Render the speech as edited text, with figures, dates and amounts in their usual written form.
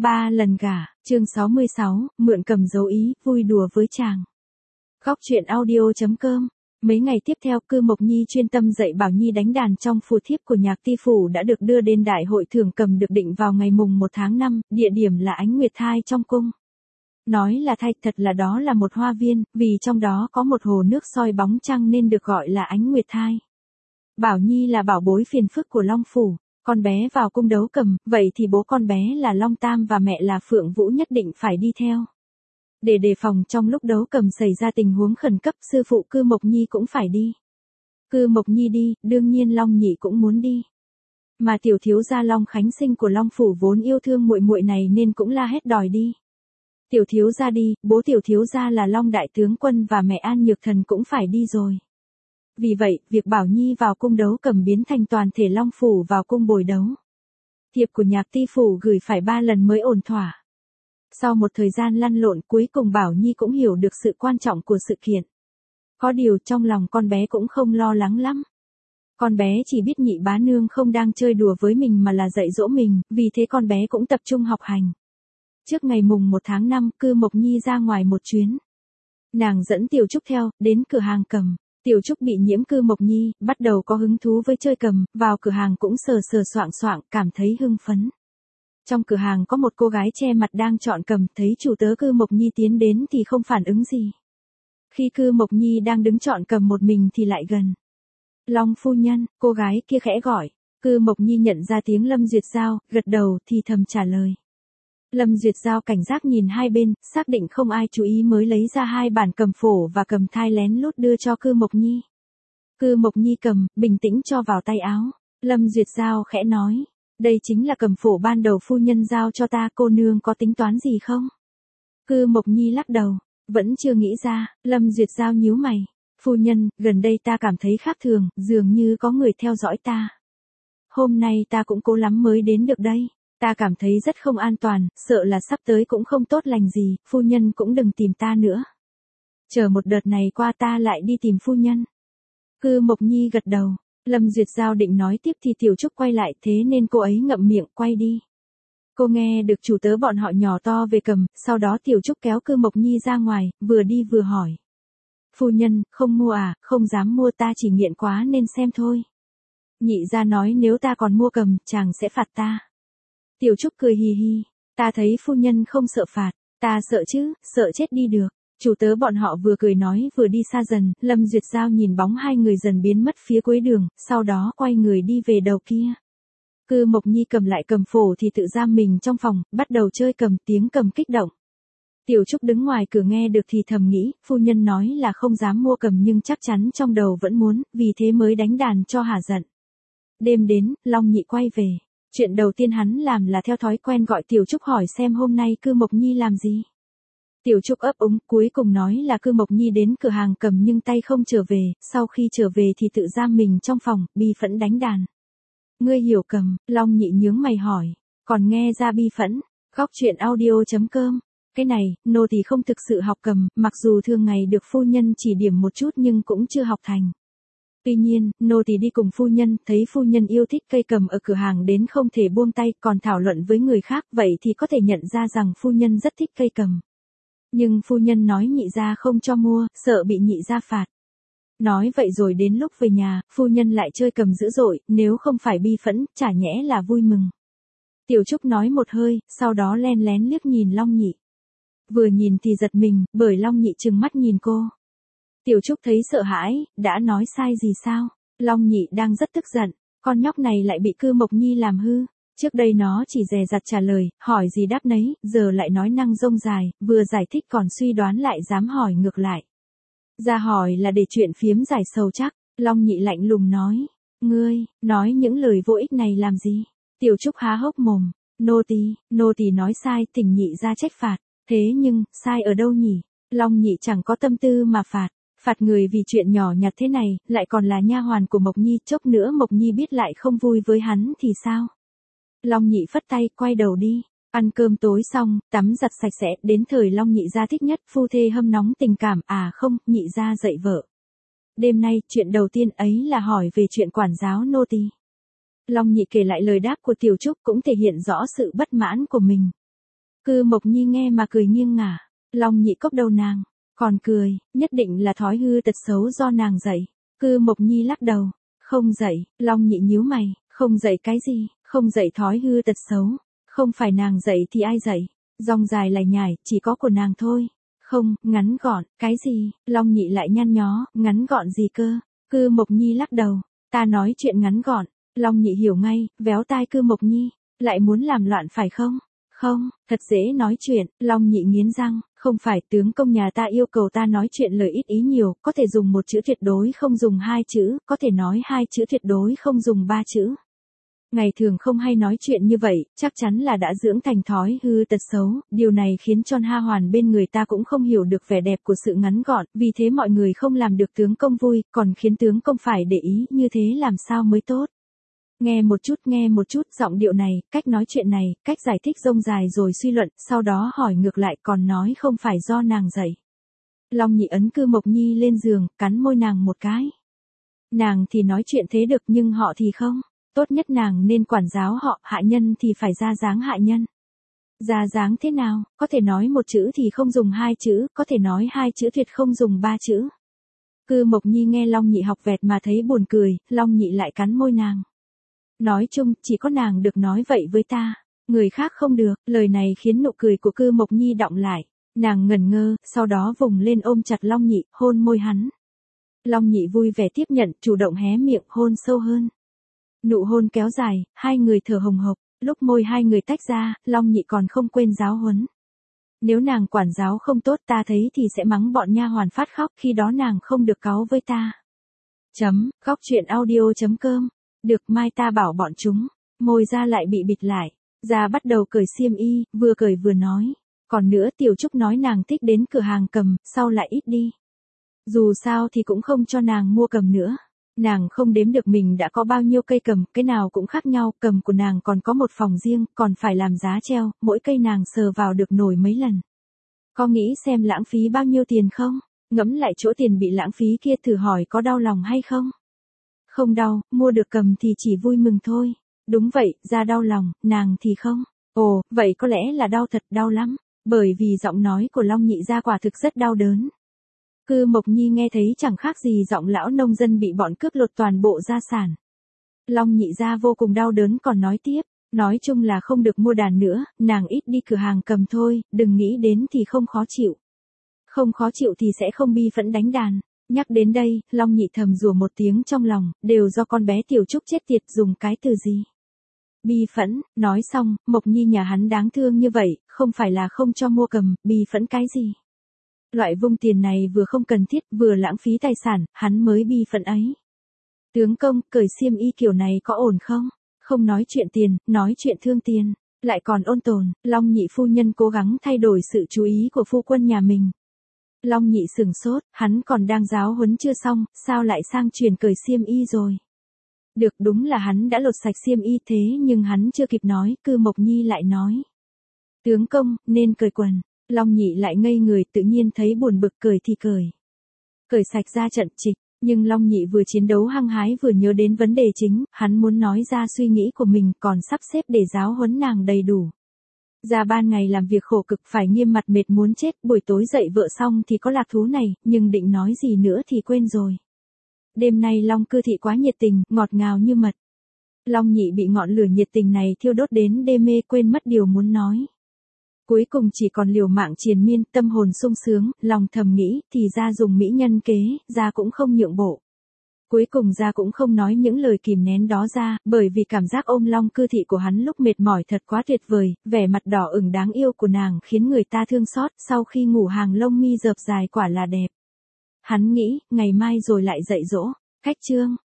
3 lần gả, chương 66, mượn cầm dấu ý, vui đùa với chàng. Góc truyện audio.com. Mấy ngày tiếp theo, Cư Mộc Nhi chuyên tâm dạy Bảo Nhi đánh đàn trong phù thiếp của Nhạc Ti Phủ đã được đưa đến đại hội thưởng cầm được định vào ngày mùng 1 tháng 5, địa điểm là Ánh Nguyệt Thai trong cung. Nói là thai, thật là đó là một hoa viên, vì trong đó có một hồ nước soi bóng trăng nên được gọi là Ánh Nguyệt Thai. Bảo Nhi là bảo bối phiền phức của Long Phủ. Con bé vào cung đấu cầm, vậy thì bố con bé là Long Tam và mẹ là Phượng Vũ nhất định phải đi theo. Để đề phòng trong lúc đấu cầm xảy ra tình huống khẩn cấp, sư phụ Cư Mộc Nhi cũng phải đi. Cư Mộc Nhi đi, đương nhiên Long Nhị cũng muốn đi. Mà tiểu thiếu gia Long Khánh Sinh của Long Phủ vốn yêu thương muội muội này nên cũng la hét đòi đi. Tiểu thiếu gia đi, bố tiểu thiếu gia là Long Đại Tướng Quân và mẹ An Nhược Thần cũng phải đi rồi. Vì vậy, việc Bảo Nhi vào cung đấu cầm biến thành toàn thể Long Phủ vào cung bồi đấu. Thiệp của Nhạc Ti Phủ gửi phải 3 lần mới ổn thỏa. Sau một thời gian lăn lộn, cuối cùng Bảo Nhi cũng hiểu được sự quan trọng của sự kiện. Có điều trong lòng con bé cũng không lo lắng lắm. Con bé chỉ biết nhị bá nương không đang chơi đùa với mình mà là dạy dỗ mình, vì thế con bé cũng tập trung học hành. Trước ngày mùng 1 tháng 5, Cư Mộc Nhi ra ngoài một chuyến. Nàng dẫn Tiểu Trúc theo, đến cửa hàng cầm. Tiểu Trúc bị nhiễm Cư Mộc Nhi, bắt đầu có hứng thú với chơi cầm, vào cửa hàng cũng sờ sờ soạng soạng, cảm thấy hưng phấn. Trong cửa hàng có một cô gái che mặt đang chọn cầm, thấy chủ tớ Cư Mộc Nhi tiến đến thì không phản ứng gì. Khi Cư Mộc Nhi đang đứng chọn cầm một mình thì lại gần. Long phu nhân, cô gái kia khẽ gọi. Cư Mộc Nhi nhận ra tiếng Lâm Duyệt Giao, gật đầu thì thầm trả lời. Lâm Duyệt Giao cảnh giác nhìn hai bên, xác định không ai chú ý mới lấy ra 2 bản cầm phổ và cầm thai lén lút đưa cho Cư Mộc Nhi. Cư Mộc Nhi cầm, bình tĩnh cho vào tay áo. Lâm Duyệt Giao khẽ nói, đây chính là cầm phổ ban đầu phu nhân giao cho ta, cô nương có tính toán gì không? Cư Mộc Nhi lắc đầu, vẫn chưa nghĩ ra. Lâm Duyệt Giao nhíu mày, phu nhân, gần đây ta cảm thấy khác thường, dường như có người theo dõi ta. Hôm nay ta cũng cố lắm mới đến được đây. Ta cảm thấy rất không an toàn, sợ là sắp tới cũng không tốt lành gì, phu nhân cũng đừng tìm ta nữa. Chờ một đợt này qua ta lại đi tìm phu nhân. Cư Mộc Nhi gật đầu, Lâm Duyệt Giao định nói tiếp thì Tiểu Trúc quay lại, thế nên cô ấy ngậm miệng quay đi. Cô nghe được chủ tớ bọn họ nhỏ to về cầm, sau đó Tiểu Trúc kéo Cư Mộc Nhi ra ngoài, vừa đi vừa hỏi. Phu nhân, không mua à, không dám mua, ta chỉ nghiện quá nên xem thôi. Nhị gia nói nếu ta còn mua cầm, chàng sẽ phạt ta. Tiểu Trúc cười hì hì, ta thấy phu nhân không sợ phạt, ta sợ chứ, sợ chết đi được. Chủ tớ bọn họ vừa cười nói vừa đi xa dần, Lâm Duyệt Giao nhìn bóng hai người dần biến mất phía cuối đường, sau đó quay người đi về đầu kia. Cư Mộc Nhi cầm lại cầm phổ thì tự giam mình trong phòng, bắt đầu chơi cầm, tiếng cầm kích động. Tiểu Trúc đứng ngoài cửa nghe được thì thầm nghĩ, phu nhân nói là không dám mua cầm nhưng chắc chắn trong đầu vẫn muốn, vì thế mới đánh đàn cho hả giận. Đêm đến, Long Nhị quay về. Chuyện đầu tiên hắn làm là theo thói quen gọi Tiểu Trúc hỏi xem hôm nay Cư Mộc Nhi làm gì. Tiểu Trúc ấp úng, cuối cùng nói là Cư Mộc Nhi đến cửa hàng cầm nhưng tay không trở về, sau khi trở về thì tự giam mình trong phòng, bi phẫn đánh đàn. Ngươi hiểu cầm, Long Nhị nhướng mày hỏi, còn nghe ra bi phẫn. Góc truyện audio.com. Cái này, nô tỳ không thực sự học cầm, mặc dù thường ngày được phu nhân chỉ điểm một chút nhưng cũng chưa học thành. Tuy nhiên, nô tỳ đi cùng phu nhân, thấy phu nhân yêu thích cây cầm ở cửa hàng đến không thể buông tay, còn thảo luận với người khác, vậy thì có thể nhận ra rằng phu nhân rất thích cây cầm. Nhưng phu nhân nói nhị gia không cho mua, sợ bị nhị gia phạt. Nói vậy rồi đến lúc về nhà, phu nhân lại chơi cầm dữ dội, nếu không phải bi phẫn, chả nhẽ là vui mừng. Tiểu Trúc nói một hơi, sau đó len lén liếc nhìn Long Nhị. Vừa nhìn thì giật mình, bởi Long Nhị trừng mắt nhìn cô. Tiểu Trúc thấy sợ hãi, đã nói sai gì sao? Long Nhị đang rất tức giận, con nhóc này lại bị Cư Mộc Nhi làm hư. Trước đây nó chỉ dè dặt trả lời, hỏi gì đáp nấy, giờ lại nói năng rông dài, vừa giải thích còn suy đoán lại dám hỏi ngược lại. Ra hỏi là để chuyện phiếm giải sầu chắc, Long Nhị lạnh lùng nói. Ngươi, nói những lời vô ích này làm gì? Tiểu Trúc há hốc mồm, nô tỳ nói sai, thỉnh nhị ra trách phạt. Thế nhưng, sai ở đâu nhỉ? Long Nhị chẳng có tâm tư mà phạt. Phạt người vì chuyện nhỏ nhặt thế này, lại còn là nha hoàn của Mộc Nhi, chốc nữa Mộc Nhi biết lại không vui với hắn thì sao? Long Nhị phất tay, quay đầu đi. Ăn cơm tối xong, tắm giặt sạch sẽ, đến thời Long Nhị gia thích nhất, phu thê hâm nóng tình cảm, à không, nhị gia dạy vợ. Đêm nay, chuyện đầu tiên ấy là hỏi về chuyện quản giáo nô tỳ. Long Nhị kể lại lời đáp của Tiểu Trúc cũng thể hiện rõ sự bất mãn của mình. Cư Mộc Nhi nghe mà cười nghiêng ngả. Long Nhị cốc đầu nàng. Còn cười, nhất định là thói hư tật xấu do nàng dạy. Cư Mộc Nhi lắc đầu. Không dạy, Long Nhị nhíu mày. Không dạy cái gì, không dạy thói hư tật xấu. Không phải nàng dạy thì ai dạy. Dòng dài lải nhải, chỉ có của nàng thôi. Không, ngắn gọn, cái gì, Long Nhị lại nhăn nhó, ngắn gọn gì cơ. Cư Mộc Nhi lắc đầu. Ta nói chuyện ngắn gọn. Long Nhị hiểu ngay, véo tai Cư Mộc Nhi. Lại muốn làm loạn phải không? Không, thật dễ nói chuyện, Long Nhị nghiến răng, không phải tướng công nhà ta yêu cầu ta nói chuyện lời ít ý nhiều, có thể dùng một chữ tuyệt đối không dùng hai chữ, có thể nói hai chữ tuyệt đối không dùng ba chữ. Ngày thường không hay nói chuyện như vậy, chắc chắn là đã dưỡng thành thói hư tật xấu, điều này khiến cho Ha Hoàn bên người ta cũng không hiểu được vẻ đẹp của sự ngắn gọn, vì thế mọi người không làm được tướng công vui, còn khiến tướng công phải để ý, như thế làm sao mới tốt. Nghe một chút, giọng điệu này, cách nói chuyện này, cách giải thích rông dài rồi suy luận, sau đó hỏi ngược lại còn nói không phải do nàng dạy. Long Nhị ấn Cư Mộc Nhi lên giường, cắn môi nàng một cái. Nàng thì nói chuyện thế được nhưng họ thì không. Tốt nhất nàng nên quản giáo họ, hạ nhân thì phải ra dáng hạ nhân. Ra dáng thế nào, có thể nói một chữ thì không dùng hai chữ, có thể nói hai chữ tuyệt không dùng ba chữ. Cư Mộc Nhi nghe Long Nhị học vẹt mà thấy buồn cười, Long Nhị lại cắn môi nàng. Nói chung, chỉ có nàng được nói vậy với ta, người khác không được, lời này khiến nụ cười của Cư Mộc Nhi đọng lại. Nàng ngẩn ngơ, sau đó vùng lên ôm chặt Long Nhị, hôn môi hắn. Long Nhị vui vẻ tiếp nhận, chủ động hé miệng, hôn sâu hơn. Nụ hôn kéo dài, hai người thở hồng hộc, lúc môi hai người tách ra, Long Nhị còn không quên giáo huấn. Nếu nàng quản giáo không tốt ta thấy thì sẽ mắng bọn nha hoàn phát khóc, khi đó nàng không được cáu với ta. Góc truyện audio.com. Được, mai ta bảo bọn chúng. Môi ra lại bị bịt lại. Ra bắt đầu cởi xiêm y, vừa cởi vừa nói. Còn nữa Tiểu Trúc nói nàng thích đến cửa hàng cầm, sau lại ít đi. Dù sao thì cũng không cho nàng mua cầm nữa. Nàng không đếm được mình đã có bao nhiêu cây cầm, cái nào cũng khác nhau, cầm của nàng còn có một phòng riêng, còn phải làm giá treo, mỗi cây nàng sờ vào được nổi mấy lần. Có nghĩ xem lãng phí bao nhiêu tiền không? Ngẫm lại chỗ tiền bị lãng phí kia thử hỏi có đau lòng hay không? Không đau, mua được cầm thì chỉ vui mừng thôi. Đúng vậy, ra đau lòng, nàng thì không. Ồ, vậy có lẽ là đau thật, đau lắm. Bởi vì giọng nói của Long Nhị ra quả thực rất đau đớn. Cư Mộc Nhi nghe thấy chẳng khác gì giọng lão nông dân bị bọn cướp lột toàn bộ gia sản. Long Nhị ra vô cùng đau đớn còn nói tiếp, nói chung là không được mua đàn nữa, nàng ít đi cửa hàng cầm thôi, đừng nghĩ đến thì không khó chịu. Không khó chịu thì sẽ không bi phẫn đánh đàn. Nhắc đến đây, Long Nhị thầm rủa một tiếng trong lòng, đều do con bé Tiểu Trúc chết tiệt dùng cái từ gì. Bi phẫn, nói xong, Mộc Nhi nhà hắn đáng thương như vậy, không phải là không cho mua cầm, bi phẫn cái gì. Loại vung tiền này vừa không cần thiết, vừa lãng phí tài sản, hắn mới bi phẫn ấy. Tướng công, cởi xiêm y kiểu này có ổn không? Không nói chuyện tiền, nói chuyện thương tiền. Lại còn ôn tồn, Long Nhị phu nhân cố gắng thay đổi sự chú ý của phu quân nhà mình. Long Nhị sửng sốt, hắn còn đang giáo huấn chưa xong, sao lại sang truyền cởi xiêm y rồi? Được, đúng là hắn đã lột sạch xiêm y thế nhưng hắn chưa kịp nói, Cư Mộc Nhi lại nói. Tướng công, nên cởi quần. Long Nhị lại ngây người, tự nhiên thấy buồn bực, cởi thì cởi. Cởi sạch ra trận trịch, nhưng Long Nhị vừa chiến đấu hăng hái vừa nhớ đến vấn đề chính, hắn muốn nói ra suy nghĩ của mình còn sắp xếp để giáo huấn nàng đầy đủ. Ra ban ngày làm việc khổ cực phải nghiêm mặt mệt muốn chết, buổi tối dậy vợ xong thì có lạc thú này, nhưng định nói gì nữa thì quên rồi. Đêm nay Long Cư Thị quá nhiệt tình, ngọt ngào như mật. Long Nhị bị ngọn lửa nhiệt tình này thiêu đốt đến đê mê quên mất điều muốn nói. Cuối cùng chỉ còn liều mạng triền miên, tâm hồn sung sướng, lòng thầm nghĩ, thì ra dùng mỹ nhân kế, ra cũng không nhượng bộ. Cuối cùng ra cũng không nói những lời kìm nén đó ra, bởi vì cảm giác ôm Long Cư Thị của hắn lúc mệt mỏi thật quá tuyệt vời, vẻ mặt đỏ ửng đáng yêu của nàng khiến người ta thương xót, sau khi ngủ hàng lông mi rợp dài quả là đẹp. Hắn nghĩ, ngày mai rồi lại dạy dỗ. Cách chương